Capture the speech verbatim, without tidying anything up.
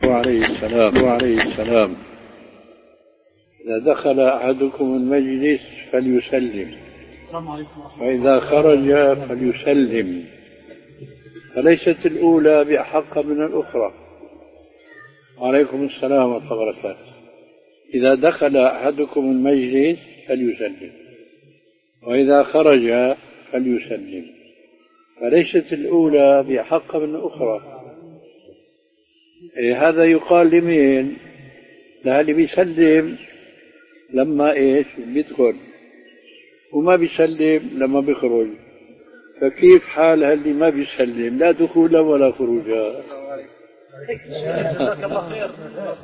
وعليه السلام وعليه السلام إذا دخل أحدكم المجلس فليسلم، وإذا خرج فليسلم، فليست الأولى بأحق من الأخرى. وعليكم السلام ورحمة الله وبركاته. إذا دخل أحدكم المجلس فليسلم، وإذا خرج فليسلم، فليست الأولى بأحق من الأخرى. إيه هذا يقال لمين؟ للي بيسلم لما إيش بيدخل، وما بيسلم لما بيخرج. فكيف حال اللي ما بيسلم؟ لا دخول ولا خروج.